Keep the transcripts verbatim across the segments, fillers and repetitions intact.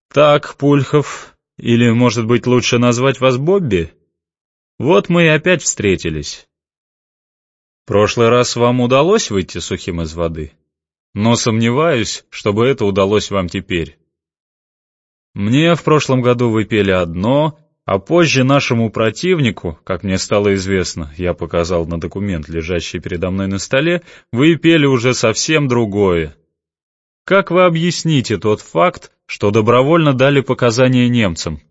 Так, Пульхов, или, может быть, лучше назвать вас Бобби? Вот мы и опять встретились. В прошлый раз вам удалось выйти сухим из воды, но сомневаюсь, чтобы это удалось вам теперь. Мне в прошлом году вы пели одно, а позже нашему противнику, как мне стало известно, я показал на документ, лежащий передо мной на столе, вы пели уже совсем другое. Как вы объясните тот факт, что добровольно дали показания немцам?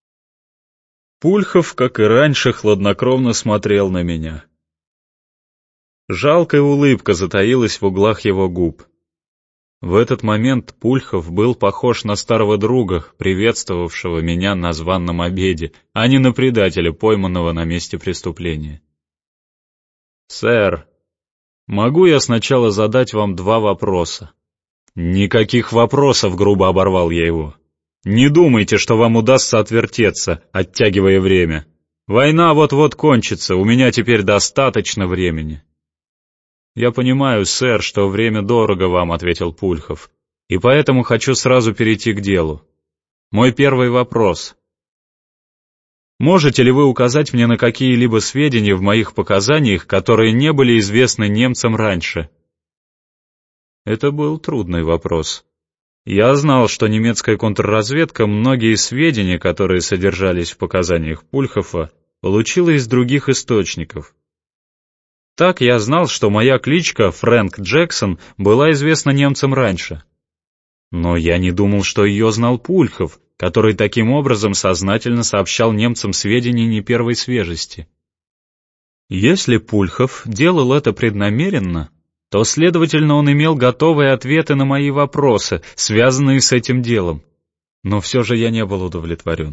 Пульхов, как и раньше, хладнокровно смотрел на меня. Жалкая улыбка затаилась в углах его губ. В этот момент Пульхов был похож на старого друга, приветствовавшего меня на званном обеде, а не на предателя, пойманного на месте преступления. «Сэр, могу я сначала задать вам два вопроса?» «Никаких вопросов», — грубо оборвал я его. «Не думайте, что вам удастся отвертеться, оттягивая время. Война вот-вот кончится, у меня теперь достаточно времени». «Я понимаю, сэр, что время дорого вам», — ответил Пульхов, «и поэтому хочу сразу перейти к делу. Мой первый вопрос. Можете ли вы указать мне на какие-либо сведения в моих показаниях, которые не были известны немцам раньше?» Это был трудный вопрос. Я знал, что немецкая контрразведка многие сведения, которые содержались в показаниях Пульхова, получила из других источников. Так я знал, что моя кличка Фрэнк Джексон была известна немцам раньше. Но я не думал, что ее знал Пульхов, который таким образом сознательно сообщал немцам сведения не первой свежести. Если Пульхов делал это преднамеренно, то, следовательно, он имел готовые ответы на мои вопросы, связанные с этим делом. Но все же я не был удовлетворен.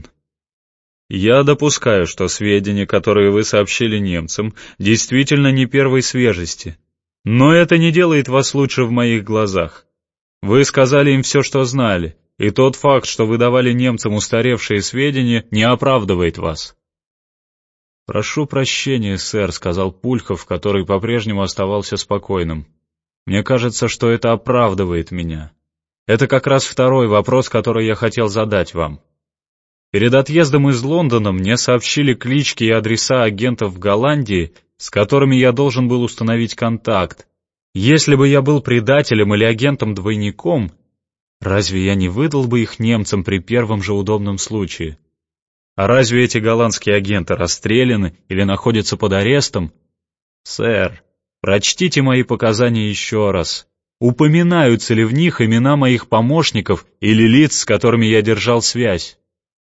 Я допускаю, что сведения, которые вы сообщили немцам, действительно не первой свежести. Но это не делает вас лучше в моих глазах. Вы сказали им все, что знали, и тот факт, что вы давали немцам устаревшие сведения, не оправдывает вас. «Прошу прощения, сэр», — сказал Пульхов, который по-прежнему оставался спокойным. «Мне кажется, что это оправдывает меня. Это как раз второй вопрос, который я хотел задать вам. Перед отъездом из Лондона мне сообщили клички и адреса агентов в Голландии, с которыми я должен был установить контакт. Если бы я был предателем или агентом-двойником, разве я не выдал бы их немцам при первом же удобном случае? А разве эти голландские агенты расстреляны или находятся под арестом? Сэр, прочтите мои показания еще раз. Упоминаются ли в них имена моих помощников или лиц, с которыми я держал связь?»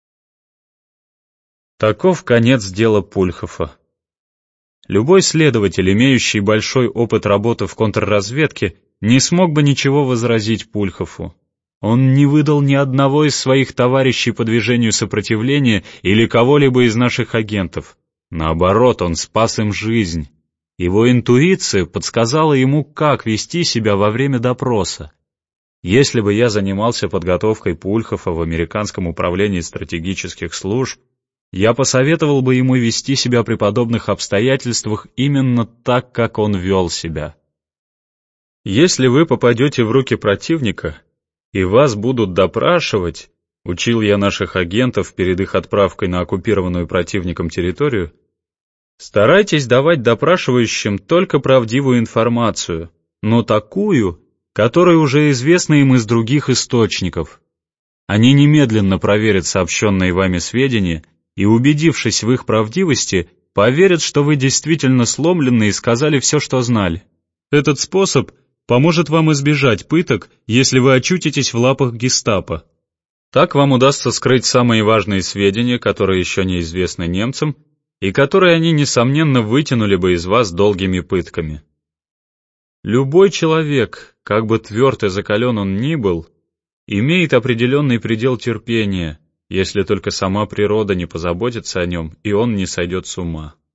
Таков конец дела Пульхова. Любой следователь, имеющий большой опыт работы в контрразведке, не смог бы ничего возразить Пульхову. Он не выдал ни одного из своих товарищей по движению сопротивления или кого-либо из наших агентов. Наоборот, он спас им жизнь. Его интуиция подсказала ему, как вести себя во время допроса. Если бы я занимался подготовкой Пульхова в Американском управлении стратегических служб, я посоветовал бы ему вести себя при подобных обстоятельствах именно так, как он вел себя. Если вы попадете в руки противника, и вас будут допрашивать, учил я наших агентов перед их отправкой на оккупированную противником территорию, старайтесь давать допрашивающим только правдивую информацию, но такую, которая уже известна им из других источников. Они немедленно проверят сообщенные вами сведения и, убедившись в их правдивости, поверят, что вы действительно сломлены и сказали все, что знали. Этот способ поможет вам избежать пыток, если вы очутитесь в лапах гестапо. Так вам удастся скрыть самые важные сведения, которые еще неизвестны немцам, и которые они, несомненно, вытянули бы из вас долгими пытками. Любой человек, как бы тверд и закален он ни был, имеет определенный предел терпения, если только сама природа не позаботится о нем, и он не сойдет с ума.